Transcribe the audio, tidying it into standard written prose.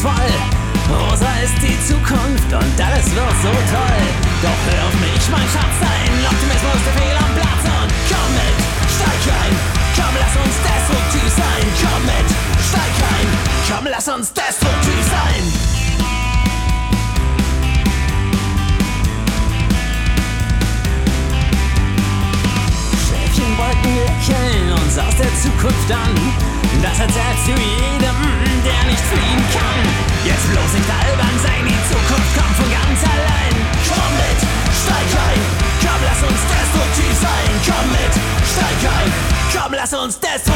voll. Rosa ist die Zukunft und alles wird so toll. Doch hör auf mich, mein Schatz, dein Optimismus, der fehl am Platz. Und komm mit, steig ein, komm, lass uns destruktiv sein. Komm mit, steig ein, komm, lass uns destruktiv sein. Wolken lächeln uns aus der Zukunft an. Das erzählst du jedem, der nicht fliehen kann. Jetzt bloß nicht albern sein, die Zukunft kommt von ganz allein. Komm mit, steig ein, komm, lass uns destruktiv sein. Komm mit, steig ein, komm, lass uns destruktiv sein.